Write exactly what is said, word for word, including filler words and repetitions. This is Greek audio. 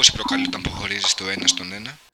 εντύπωση προκαλεί όταν αποχωρίζεις το ένα στον ένα?